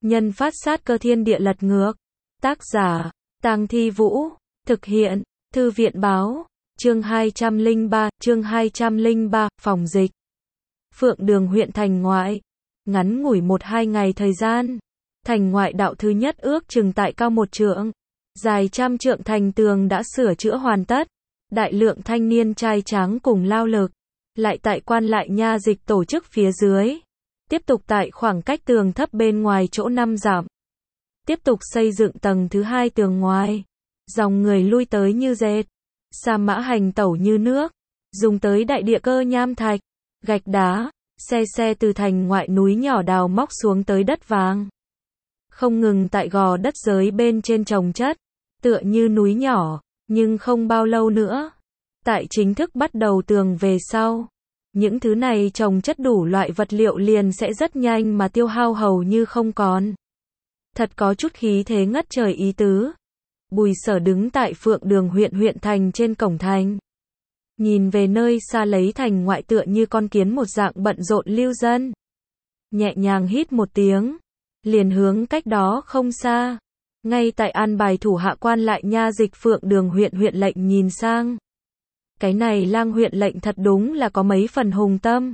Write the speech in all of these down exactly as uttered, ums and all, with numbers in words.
nhân phát sát cơ thiên địa lật ngược. Tác giả, Tang Thi Vũ. Thực hiện, Thư viện Báo. Chương hai trăm lẻ ba, chương hai trăm lẻ ba, phòng dịch. Phượng Đường huyện thành ngoại. Ngắn ngủi một hai ngày thời gian. Thành ngoại đạo thứ nhất ước chừng tại cao một trượng. Dài trăm trượng thành tường đã sửa chữa hoàn tất. Đại lượng thanh niên trai tráng cùng lao lực. Lại tại quan lại nha dịch tổ chức phía dưới. Tiếp tục tại khoảng cách tường thấp bên ngoài chỗ năm dặm. Tiếp tục xây dựng tầng thứ hai tường ngoài. Dòng người lui tới như dệt. Sa mã hành tẩu như nước. Dùng tới đại địa cơ nham thạch, gạch đá, xe xe từ thành ngoại núi nhỏ đào móc xuống tới đất vàng. Không ngừng tại gò đất giới bên trên trồng chất. Tựa như núi nhỏ, nhưng không bao lâu nữa. Tại chính thức bắt đầu tường về sau. Những thứ này trồng chất đủ loại vật liệu liền sẽ rất nhanh mà tiêu hao hầu như không còn. Thật có chút khí thế ngất trời ý tứ. Bùi Sở đứng tại Phượng Đường huyện huyện thành trên cổng thành. Nhìn về nơi xa lấy thành ngoại tựa như con kiến một dạng bận rộn lưu dân. Nhẹ nhàng hít một tiếng. Liền hướng cách đó không xa. Ngay tại an bài thủ hạ quan lại nha dịch Phượng Đường huyện huyện lệnh nhìn sang. Cái này lang huyện lệnh thật đúng là có mấy phần hùng tâm.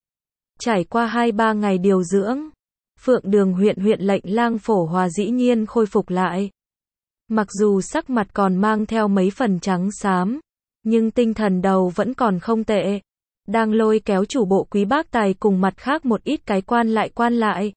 Trải qua hai ba ngày điều dưỡng. Phượng Đường huyện huyện lệnh Lang Phổ Hòa dĩ nhiên khôi phục lại. Mặc dù sắc mặt còn mang theo mấy phần trắng xám, nhưng tinh thần đầu vẫn còn không tệ. Đang lôi kéo chủ bộ Quý Bác Tài cùng mặt khác một ít cái quan lại quan lại.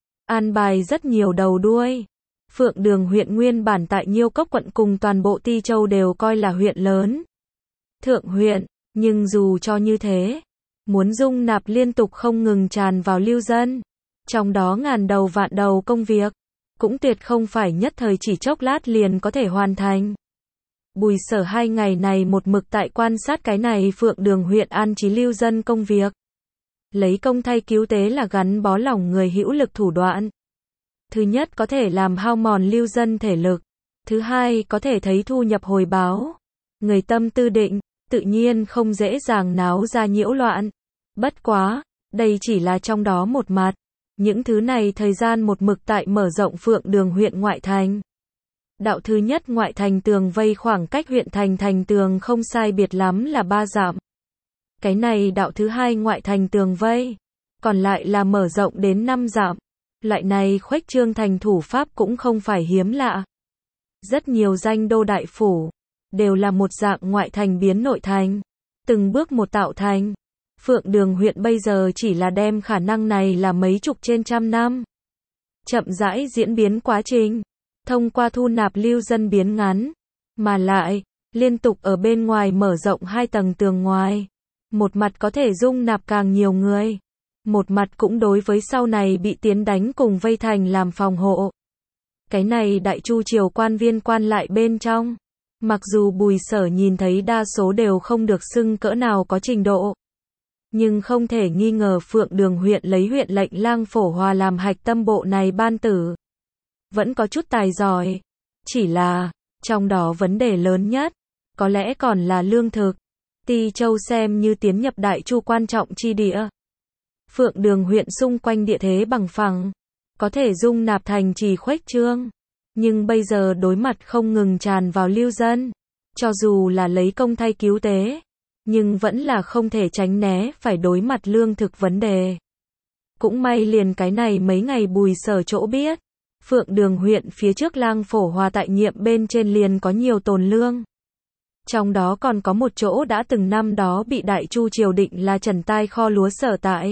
An bài rất nhiều đầu đuôi. Phượng Đường huyện nguyên bản tại Nhiêu Cốc quận cùng toàn bộ Ti Châu đều coi là huyện lớn. Thượng huyện, nhưng dù cho như thế, muốn dung nạp liên tục không ngừng tràn vào lưu dân. Trong đó ngàn đầu vạn đầu công việc, cũng tuyệt không phải nhất thời chỉ chốc lát liền có thể hoàn thành. Bùi Sở hai ngày này một mực tại quan sát cái này Phượng Đường huyện an trí lưu dân công việc. Lấy công thay cứu tế là gắn bó lòng người hữu lực thủ đoạn. Thứ nhất có thể làm hao mòn lưu dân thể lực. Thứ hai có thể thấy thu nhập hồi báo. Người tâm tư định, tự nhiên không dễ dàng náo ra nhiễu loạn. Bất quá, đây chỉ là trong đó một mặt. Những thứ này thời gian một mực tại mở rộng Phượng Đường huyện ngoại thành. Đạo thứ nhất ngoại thành tường vây khoảng cách huyện thành thành tường không sai biệt lắm là ba dặm. Cái này đạo thứ hai ngoại thành tường vây, còn lại là mở rộng đến năm dặm. Loại này khuếch trương thành thủ pháp cũng không phải hiếm lạ. Rất nhiều danh đô đại phủ, đều là một dạng ngoại thành biến nội thành. Từng bước một tạo thành. Phượng Đường huyện bây giờ chỉ là đem khả năng này là mấy chục trên trăm năm. Chậm rãi diễn biến quá trình. Thông qua thu nạp lưu dân biến ngắn. Mà lại, liên tục ở bên ngoài mở rộng hai tầng tường ngoài. Một mặt có thể dung nạp càng nhiều người. Một mặt cũng đối với sau này bị tiến đánh cùng vây thành làm phòng hộ. Cái này đại chu triều quan viên quan lại bên trong. Mặc dù Bùi Sở nhìn thấy đa số đều không được xưng cỡ nào có trình độ. Nhưng không thể nghi ngờ Phượng Đường huyện lấy huyện lệnh Lang Phổ Hòa làm hạch tâm bộ này ban tử. Vẫn có chút tài giỏi. Chỉ là, trong đó vấn đề lớn nhất, có lẽ còn là lương thực. Ti Châu xem như tiến nhập đại chu quan trọng chi địa. Phượng Đường huyện xung quanh địa thế bằng phẳng, có thể dung nạp thành trì khuếch trương. Nhưng bây giờ đối mặt không ngừng tràn vào lưu dân. Cho dù là lấy công thay cứu tế. Nhưng vẫn là không thể tránh né phải đối mặt lương thực vấn đề. Cũng may liền cái này mấy ngày Bùi Sở chỗ biết. Phượng Đường huyện phía trước Lang Phổ Hòa tại nhiệm bên trên liền có nhiều tồn lương. Trong đó còn có một chỗ đã từng năm đó bị Đại Chu triều định là trần tai kho lúa sở tại.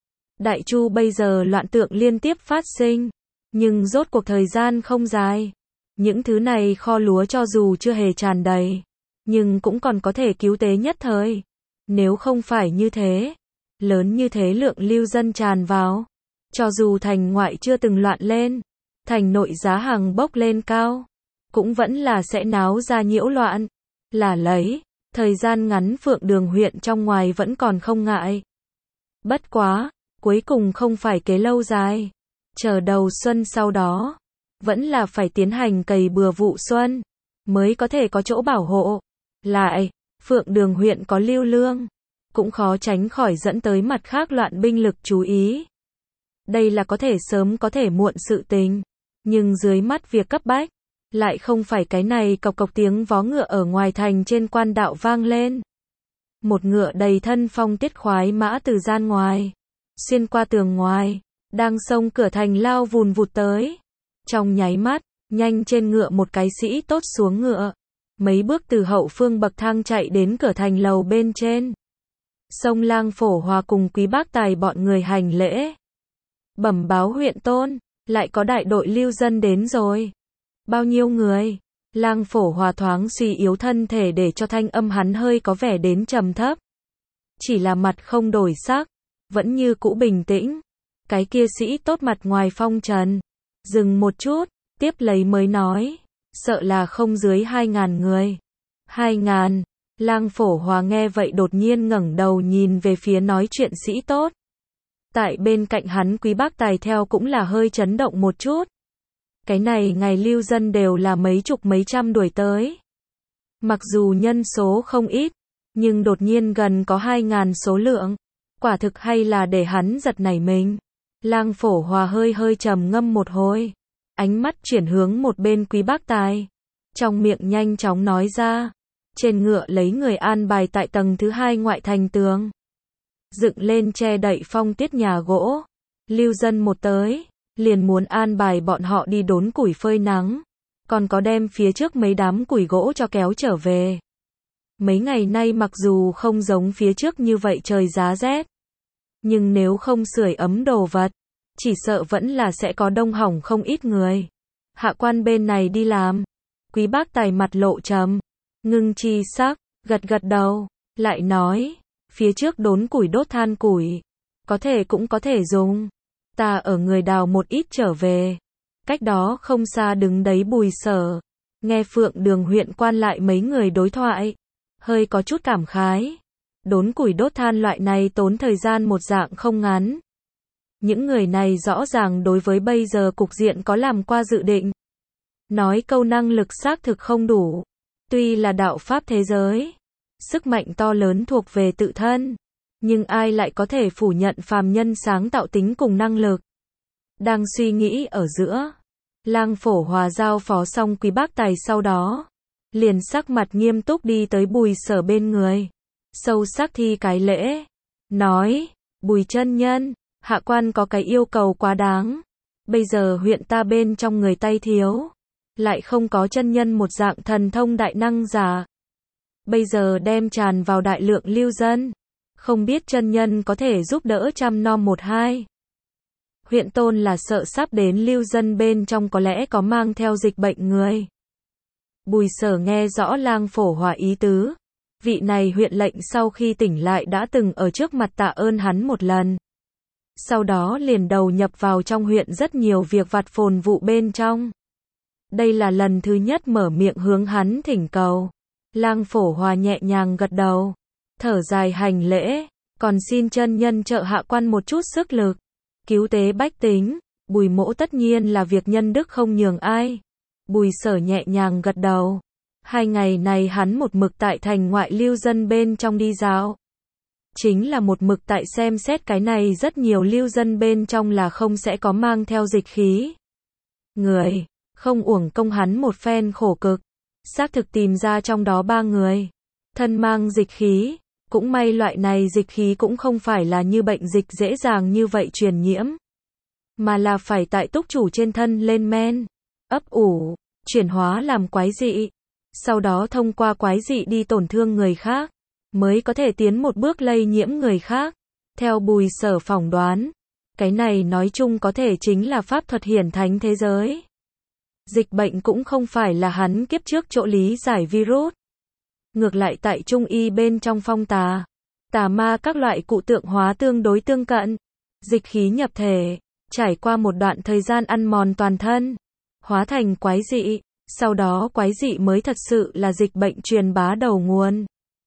Đại Chu bây giờ loạn tượng liên tiếp phát sinh. Nhưng rốt cuộc thời gian không dài. Những thứ này kho lúa cho dù chưa hề tràn đầy. Nhưng cũng còn có thể cứu tế nhất thời. Nếu không phải như thế, lớn như thế lượng lưu dân tràn vào. Cho dù thành ngoại chưa từng loạn lên, thành nội giá hàng bốc lên cao, cũng vẫn là sẽ náo ra nhiễu loạn. Là lấy, thời gian ngắn Phượng Đường huyện trong ngoài vẫn còn không ngại. Bất quá, cuối cùng không phải kế lâu dài. Chờ đầu xuân sau đó, vẫn là phải tiến hành cày bừa vụ xuân, mới có thể có chỗ bảo hộ. Lại, Phượng Đường huyện có lưu lương, cũng khó tránh khỏi dẫn tới mặt khác loạn binh lực chú ý. đây là có thể sớm có thể muộn sự tình. Nhưng dưới mắt việc cấp bách, lại không phải cái này. Cộc cộc tiếng vó ngựa ở ngoài thành trên quan đạo vang lên. Một ngựa đầy thân phong tiết khoái mã từ gian ngoài, xuyên qua tường ngoài, đang xông cửa thành lao vùn vụt tới. Trong nháy mắt, nhanh trên ngựa một cái sĩ tốt xuống ngựa, mấy bước từ hậu phương bậc thang chạy đến cửa thành lầu bên trên. Xông Lang Phổ Hòa cùng Quý Bác Tài bọn người hành lễ. Bẩm báo huyện tôn, lại có đại đội lưu dân đến rồi. Bao nhiêu người? Lang Phổ Hòa thoáng suy yếu thân thể để cho thanh âm hắn hơi có vẻ đến trầm thấp. Chỉ là mặt không đổi sắc, vẫn như cũ bình tĩnh. Cái kia sĩ tốt mặt ngoài phong trần, dừng một chút, tiếp lấy mới nói, sợ là không dưới hai ngàn người. Hai ngàn. Lang Phổ Hòa nghe vậy đột nhiên ngẩng đầu nhìn về phía nói chuyện sĩ tốt. Tại bên cạnh hắn Quý Bác Tài theo cũng là hơi chấn động một chút. Cái này ngày lưu dân đều là mấy chục mấy trăm đuổi tới. Mặc dù nhân số không ít, nhưng đột nhiên gần có hai ngàn số lượng. Quả thực hay là để hắn giật nảy mình. Lang Phổ Hòa hơi hơi trầm ngâm một hồi. Ánh mắt chuyển hướng một bên Quý Bác Tài. Trong miệng nhanh chóng nói ra. Trên ngựa lấy người an bài tại tầng thứ hai ngoại thành tường. Dựng lên che đậy phong tiết nhà gỗ. Lưu dân một tới, liền muốn an bài bọn họ đi đốn củi phơi nắng. Còn có đem phía trước mấy đám củi gỗ cho kéo trở về. Mấy ngày nay mặc dù không giống phía trước như vậy trời giá rét. Nhưng nếu không sưởi ấm đồ vật, chỉ sợ vẫn là sẽ có đông hỏng không ít người. Hạ quan bên này đi làm. Quý Bác Tài mặt lộ trầm, ngưng chi sắc, gật gật đầu, lại nói, phía trước đốn củi đốt than củi, có thể cũng có thể dùng. Ta ở người đào một ít trở về. Cách đó không xa đứng đấy Bùi Sở, nghe Phượng Đường huyện quan lại mấy người đối thoại, hơi có chút cảm khái. Đốn củi đốt than loại này tốn thời gian một dạng không ngắn. Những người này rõ ràng đối với bây giờ cục diện có làm qua dự định. Nói câu năng lực xác thực không đủ. Tuy là đạo pháp thế giới, sức mạnh to lớn thuộc về tự thân, nhưng ai lại có thể phủ nhận phàm nhân sáng tạo tính cùng năng lực. Đang suy nghĩ ở giữa, Lang Phổ Hòa giao phó xong Quý Bác Tài sau đó, liền sắc mặt nghiêm túc đi tới Bùi Sở bên người, sâu sắc thi cái lễ, nói, Bùi chân nhân, hạ quan có cái yêu cầu quá đáng. Bây giờ huyện ta bên trong người tay thiếu, lại không có chân nhân một dạng thần thông đại năng giả. Bây giờ đem tràn vào đại lượng lưu dân, không biết chân nhân có thể giúp đỡ chăm nom một hai. Huyện tôn là sợ sắp đến lưu dân bên trong có lẽ có mang theo dịch bệnh người. Bùi Sở nghe rõ Lang Phổ Hòa ý tứ. Vị này huyện lệnh sau khi tỉnh lại đã từng ở trước mặt tạ ơn hắn một lần. Sau đó liền đầu nhập vào trong huyện rất nhiều việc vặt phồn vụ bên trong. Đây là lần thứ nhất mở miệng hướng hắn thỉnh cầu. Lang Phổ Hòa nhẹ nhàng gật đầu, thở dài hành lễ, còn xin chân nhân trợ hạ quan một chút sức lực, cứu tế bách tính. Bùi mỗ tất nhiên là việc nhân đức không nhường ai. Bùi Sở nhẹ nhàng gật đầu. Hai ngày này hắn một mực tại thành ngoại lưu dân bên trong đi dạo. Chính là một mực tại xem xét cái này rất nhiều lưu dân bên trong là không sẽ có mang theo dịch khí. Người, không uổng công hắn một phen khổ cực. Xác thực tìm ra trong đó ba người. Thân mang dịch khí, cũng may loại này dịch khí cũng không phải là như bệnh dịch dễ dàng như vậy truyền nhiễm. Mà là phải tại túc chủ trên thân lên men, ấp ủ, chuyển hóa làm quái dị. Sau đó thông qua quái dị đi tổn thương người khác, mới có thể tiến một bước lây nhiễm người khác. Theo Bùi Sở phỏng đoán, cái này nói chung có thể chính là pháp thuật hiển thánh thế giới. Dịch bệnh cũng không phải là hắn kiếp trước chỗ lý giải virus. Ngược lại tại trung y bên trong phong tà, tà ma các loại cụ tượng hóa tương đối tương cận. Dịch khí nhập thể, trải qua một đoạn thời gian ăn mòn toàn thân, hóa thành quái dị. Sau đó quái dị mới thật sự là dịch bệnh truyền bá đầu nguồn.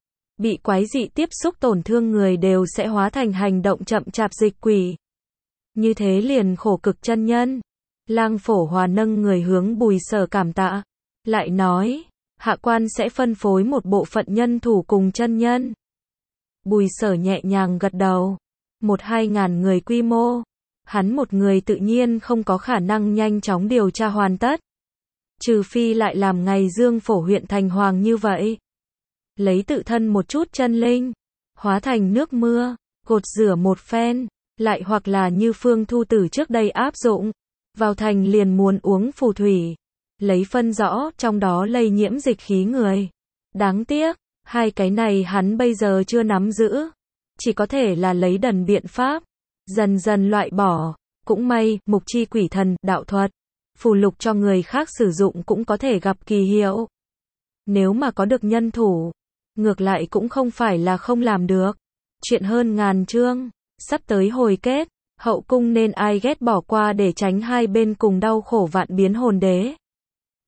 Bị quái dị tiếp xúc tổn thương người đều sẽ hóa thành hành động chậm chạp dịch quỷ. Như thế liền khổ cực chân nhân. Lang Phổ Hòa nâng người hướng Bùi Sở cảm tạ. Lại nói, hạ quan sẽ phân phối một bộ phận nhân thủ cùng chân nhân. Bùi Sở nhẹ nhàng gật đầu. Một hai ngàn người quy mô. hắn một người tự nhiên không có khả năng nhanh chóng điều tra hoàn tất. Trừ phi lại làm ngày Dương Phổ huyện thành hoàng như vậy. Lấy tự thân một chút chân linh, hóa thành nước mưa, gột rửa một phen, lại hoặc là như Phương Thu Tử trước đây áp dụng, vào thành liền muốn uống phù thủy, lấy phân rõ trong đó lây nhiễm dịch khí người. Đáng tiếc, hai cái này hắn bây giờ chưa nắm giữ, chỉ có thể là lấy đần biện pháp, dần dần loại bỏ. Cũng may, mục chi quỷ thần, đạo thuật, phù lục cho người khác sử dụng cũng có thể gặp kỳ hiệu. Nếu mà có được nhân thủ, ngược lại cũng không phải là không làm được. Chuyện hơn ngàn chương, sắp tới hồi kết, hậu cung nên ai ghét bỏ qua để tránh hai bên cùng đau khổ vạn biến hồn đế.